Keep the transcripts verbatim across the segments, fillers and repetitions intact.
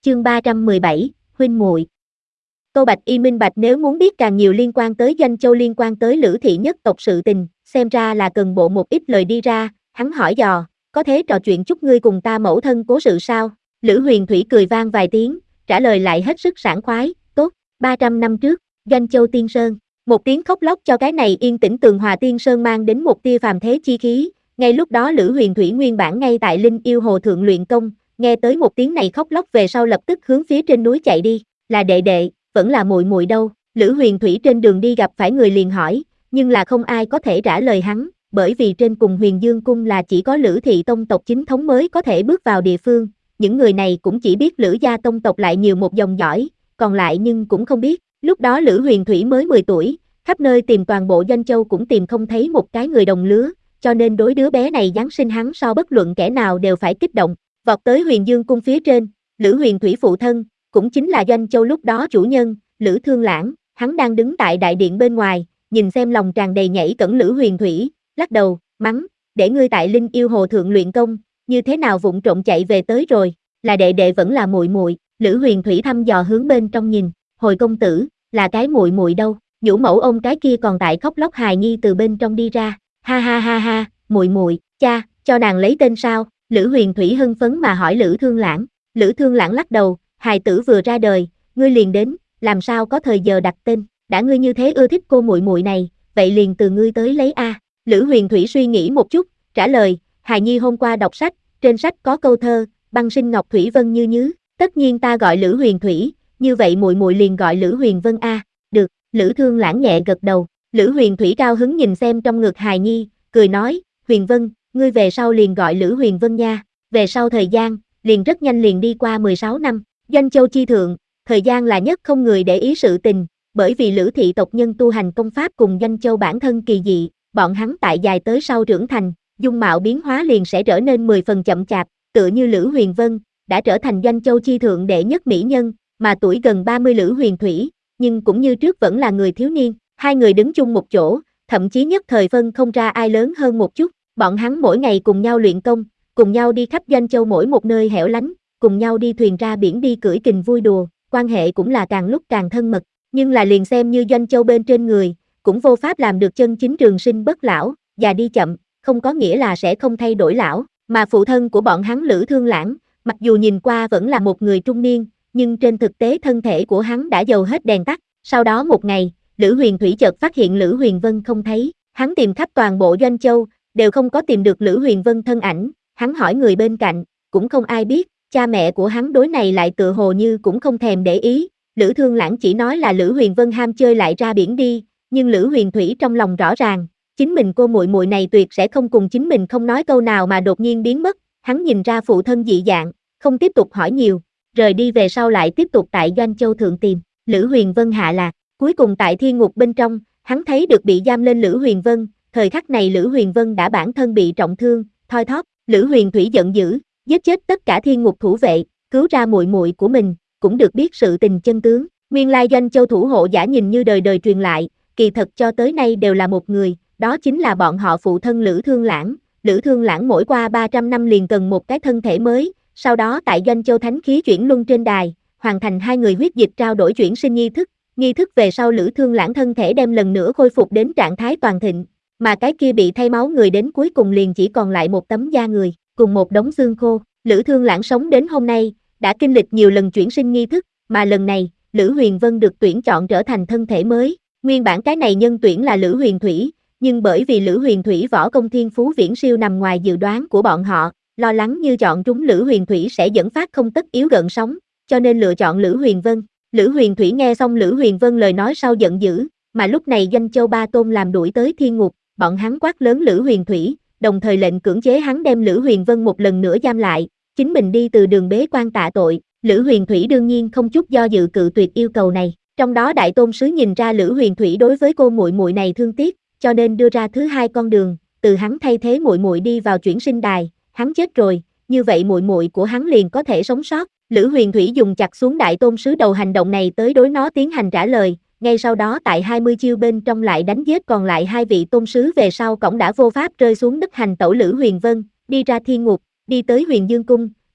Chương ba trăm mười bảy, huynh muội. Tô Bạch Y minh bạch nếu muốn biết càng nhiều liên quan tới Doanh Châu liên quan tới Lữ thị nhất tộc sự tình, xem ra là cần bộ một ít lời đi ra, hắn hỏi dò, có thế trò chuyện chút ngươi cùng ta mẫu thân cố sự sao? Lữ Huyền Thủy cười vang vài tiếng, trả lời lại hết sức sảng khoái, tốt, ba trăm năm trước, Doanh Châu Tiên Sơn, một tiếng khóc lóc cho cái này yên tĩnh tường hòa Tiên Sơn mang đến một tia phàm thế chi khí, ngay lúc đó Lữ Huyền Thủy nguyên bản ngay tại Linh Yêu Hồ thượng luyện công, nghe tới một tiếng này khóc lóc về sau lập tức hướng phía trên núi chạy đi, là đệ đệ, vẫn là muội muội đâu? Lữ Huyền Thủy trên đường đi gặp phải người liền hỏi, nhưng là không ai có thể trả lời hắn, bởi vì trên cùng Huyền Dương cung là chỉ có Lữ thị tông tộc chính thống mới có thể bước vào địa phương, những người này cũng chỉ biết Lữ gia tông tộc lại nhiều một dòng dõi, còn lại nhưng cũng không biết. Lúc đó Lữ Huyền Thủy mới mười tuổi, khắp nơi tìm toàn bộ Doanh Châu cũng tìm không thấy một cái người đồng lứa, cho nên đối đứa bé này giáng sinh hắn so bất luận kẻ nào đều phải kích động, vọt tới Huyền Dương cung phía trên, Lữ Huyền Thủy phụ thân, cũng chính là Doanh Châu lúc đó chủ nhân, Lữ Thương Lãng, hắn đang đứng tại đại điện bên ngoài, nhìn xem lòng tràn đầy nhảy cẫng Lữ Huyền Thủy, lắc đầu, mắng, để ngươi tại Linh Yêu Hồ thượng luyện công, như thế nào vụng trộm chạy về tới rồi, là đệ đệ vẫn là muội muội? Lữ Huyền Thủy thăm dò hướng bên trong nhìn, hồi công tử, là cái muội muội đâu? Nhũ mẫu ông cái kia còn tại khóc lóc hài nhi từ bên trong đi ra, ha ha ha ha, muội muội, cha, cho nàng lấy tên sao? Lữ Huyền Thủy hưng phấn mà hỏi Lữ Thương Lãng. Lữ Thương Lãng lắc đầu, hài tử vừa ra đời, ngươi liền đến, làm sao có thời giờ đặt tên, đã ngươi như thế ưa thích cô muội muội này, vậy liền từ ngươi tới lấy a. Lữ Huyền Thủy suy nghĩ một chút, trả lời, hài nhi hôm qua đọc sách, trên sách có câu thơ, băng sinh ngọc thủy vân như nhứ, tất nhiên ta gọi Lữ Huyền Thủy, như vậy muội muội liền gọi Lữ Huyền Vân a. Được, Lữ Thương Lãng nhẹ gật đầu. Lữ Huyền Thủy cao hứng nhìn xem trong ngực hài nhi, cười nói, Huyền Vân, ngươi về sau liền gọi Lữ Huyền Vân nha. Về sau thời gian, liền rất nhanh liền đi qua mười sáu năm, Doanh Châu chi thượng, thời gian là nhất không người để ý sự tình, bởi vì Lữ thị tộc nhân tu hành công pháp cùng Doanh Châu bản thân kỳ dị, bọn hắn tại dài tới sau trưởng thành, dung mạo biến hóa liền sẽ trở nên mười phần chậm chạp, tựa như Lữ Huyền Vân, đã trở thành Doanh Châu chi thượng đệ nhất mỹ nhân, mà tuổi gần ba mươi Lữ Huyền Thủy, nhưng cũng như trước vẫn là người thiếu niên, hai người đứng chung một chỗ, thậm chí nhất thời phân không ra ai lớn hơn một chút, bọn hắn mỗi ngày cùng nhau luyện công, cùng nhau đi khắp Doanh Châu mỗi một nơi hẻo lánh, cùng nhau đi thuyền ra biển đi cưỡi kình vui đùa, quan hệ cũng là càng lúc càng thân mật, nhưng là liền xem như Doanh Châu bên trên người, cũng vô pháp làm được chân chính trường sinh bất lão, già đi chậm, không có nghĩa là sẽ không thay đổi lão, mà phụ thân của bọn hắn Lữ Thương Lãng, mặc dù nhìn qua vẫn là một người trung niên, nhưng trên thực tế thân thể của hắn đã dầu hết đèn tắt. Sau đó một ngày, Lữ Huyền Thủy chợt phát hiện Lữ Huyền Vân không thấy, hắn tìm khắp toàn bộ Doanh Châu, đều không có tìm được Lữ Huyền Vân thân ảnh, hắn hỏi người bên cạnh, cũng không ai biết, cha mẹ của hắn đối này lại tựa hồ như cũng không thèm để ý, Lữ Thương Lãng chỉ nói là Lữ Huyền Vân ham chơi lại ra biển đi, nhưng Lữ Huyền Thủy trong lòng rõ ràng, chính mình cô muội muội này tuyệt sẽ không cùng chính mình không nói câu nào mà đột nhiên biến mất, hắn nhìn ra phụ thân dị dạng, không tiếp tục hỏi nhiều, rời đi về sau lại tiếp tục tại Doanh Châu thượng tìm, Lữ Huyền Vân hạ lạc, cuối cùng tại thiên ngục bên trong, hắn thấy được bị giam lên Lữ Huyền Vân, thời khắc này Lữ Huyền Vân đã bản thân bị trọng thương, thoi thóp, Lữ Huyền Thủy giận dữ, giết chết tất cả thiên ngục thủ vệ, cứu ra muội muội của mình, cũng được biết sự tình chân tướng, nguyên lai Doanh Châu thủ hộ giả nhìn như đời đời truyền lại, kỳ thật cho tới nay đều là một người, đó chính là bọn họ phụ thân Lữ Thương Lãng, Lữ Thương Lãng mỗi qua ba trăm năm liền cần một cái thân thể mới, sau đó tại Doanh Châu thánh khí chuyển luân trên đài, hoàn thành hai người huyết dịch trao đổi chuyển sinh nghi thức, nghi thức về sau Lữ Thương Lãng thân thể đem lần nữa khôi phục đến trạng thái toàn thịnh, mà cái kia bị thay máu người đến cuối cùng liền chỉ còn lại một tấm da người, cùng một đống xương khô, Lữ Thương Lãng sống đến hôm nay, đã kinh lịch nhiều lần chuyển sinh nghi thức, mà lần này, Lữ Huyền Vân được tuyển chọn trở thành thân thể mới, nguyên bản cái này nhân tuyển là Lữ Huyền Thủy, nhưng bởi vì Lữ Huyền Thủy võ công thiên phú viễn siêu nằm ngoài dự đoán của bọn họ, lo lắng như chọn trúng Lữ Huyền Thủy sẽ dẫn phát không tất yếu gợn sóng, cho nên lựa chọn Lữ Huyền Vân. Lữ Huyền Thủy nghe xong Lữ Huyền Vân lời nói sau giận dữ, mà lúc này Doanh Châu ba tôn làm đuổi tới thiên ngục, bọn hắn quát lớn Lữ Huyền Thủy, đồng thời lệnh cưỡng chế hắn đem Lữ Huyền Vân một lần nữa giam lại, chính mình đi từ đường bế quan tạ tội. Lữ Huyền Thủy đương nhiên không chút do dự cự tuyệt yêu cầu này, trong đó đại tôn sứ nhìn ra Lữ Huyền Thủy đối với cô muội muội này thương tiếc, cho nên đưa ra thứ hai con đường, từ hắn thay thế muội muội đi vào chuyển sinh đài, hắn chết rồi, như vậy muội muội của hắn liền có thể sống sót. Lữ Huyền Thủy dùng chặt xuống đại tôn sứ đầu hành động này tới đối nó tiến hành trả lời, ngay sau đó tại hai mươi chiêu bên trong lại đánh giết còn lại hai vị tôn sứ về sau cổng đã vô pháp rơi xuống đất hành tẩu Lữ Huyền Vân, đi ra thiên ngục, đi tới Huyền Dương cung,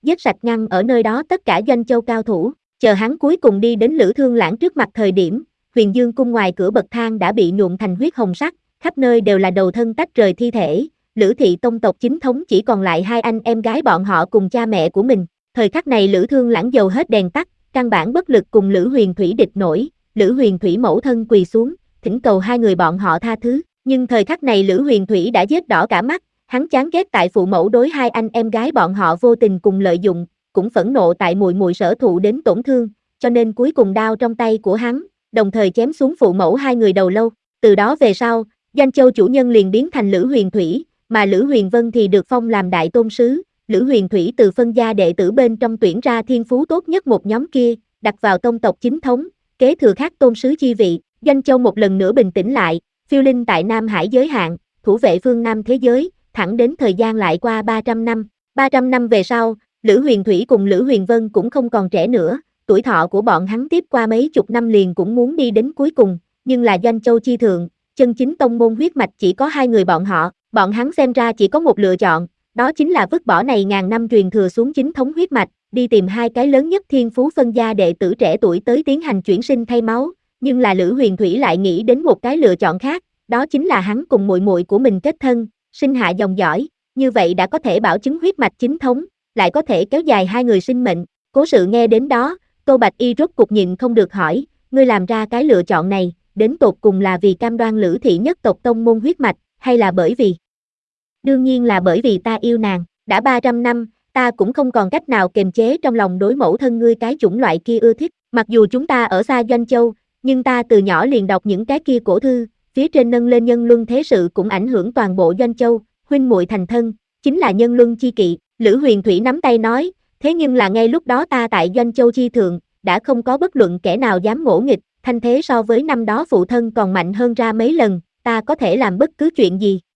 giết sạch ngăn ở nơi đó tất cả Doanh Châu cao thủ, chờ hắn cuối cùng đi đến Lữ Thương Lãng trước mặt thời điểm, Huyền Dương cung ngoài cửa bậc thang đã bị nhuộm thành huyết hồng sắc, khắp nơi đều là đầu thân tách rời thi thể, Lữ thị tông tộc chính thống chỉ còn lại hai anh em gái bọn họ cùng cha mẹ của mình. Thời khắc này Lữ Thương Lãng dầu hết đèn tắt, căn bản bất lực cùng Lữ Huyền Thủy địch nổi, Lữ Huyền Thủy mẫu thân quỳ xuống, thỉnh cầu hai người bọn họ tha thứ, nhưng thời khắc này Lữ Huyền Thủy đã giết đỏ cả mắt, hắn chán ghét tại phụ mẫu đối hai anh em gái bọn họ vô tình cùng lợi dụng, cũng phẫn nộ tại muội muội sở thụ đến tổn thương, cho nên cuối cùng đao trong tay của hắn, đồng thời chém xuống phụ mẫu hai người đầu lâu. Từ đó về sau, Doanh Châu chủ nhân liền biến thành Lữ Huyền Thủy, mà Lữ Huyền Vân thì được phong làm đại tôn sứ. Lữ Huyền Thủy từ phân gia đệ tử bên trong tuyển ra thiên phú tốt nhất một nhóm kia, đặt vào tông tộc chính thống, kế thừa khác tôn sứ chi vị. Doanh Châu một lần nữa bình tĩnh lại, phiêu linh tại Nam Hải giới hạn, thủ vệ phương Nam thế giới, thẳng đến thời gian lại qua ba trăm năm. ba trăm năm về sau, Lữ Huyền Thủy cùng Lữ Huyền Vân cũng không còn trẻ nữa, tuổi thọ của bọn hắn tiếp qua mấy chục năm liền cũng muốn đi đến cuối cùng, nhưng là Doanh Châu chi thượng, chân chính tông môn huyết mạch chỉ có hai người bọn họ, bọn hắn xem ra chỉ có một lựa chọn, đó chính là vứt bỏ này ngàn năm truyền thừa xuống chính thống huyết mạch, đi tìm hai cái lớn nhất thiên phú phân gia đệ tử trẻ tuổi tới tiến hành chuyển sinh thay máu, nhưng là Lữ Huyền Thủy lại nghĩ đến một cái lựa chọn khác, đó chính là hắn cùng muội muội của mình kết thân, sinh hạ dòng dõi, như vậy đã có thể bảo chứng huyết mạch chính thống, lại có thể kéo dài hai người sinh mệnh. Cố Sự nghe đến đó, Tô Bạch Y rốt cục nhịn không được hỏi, ngươi làm ra cái lựa chọn này, đến tột cùng là vì cam đoan Lữ thị nhất tộc tông môn huyết mạch, hay là bởi vì? Đương nhiên là bởi vì ta yêu nàng, đã ba trăm năm, ta cũng không còn cách nào kiềm chế trong lòng đối mẫu thân ngươi cái chủng loại kia ưa thích, mặc dù chúng ta ở xa Doanh Châu, nhưng ta từ nhỏ liền đọc những cái kia cổ thư, phía trên nâng lên nhân luân thế sự cũng ảnh hưởng toàn bộ Doanh Châu, huynh muội thành thân, chính là nhân luân chi kỵ. Lữ Huyền Thủy nắm tay nói, thế nhưng là ngay lúc đó ta tại Doanh Châu chi thượng, đã không có bất luận kẻ nào dám ngỗ nghịch, thanh thế so với năm đó phụ thân còn mạnh hơn ra mấy lần, ta có thể làm bất cứ chuyện gì,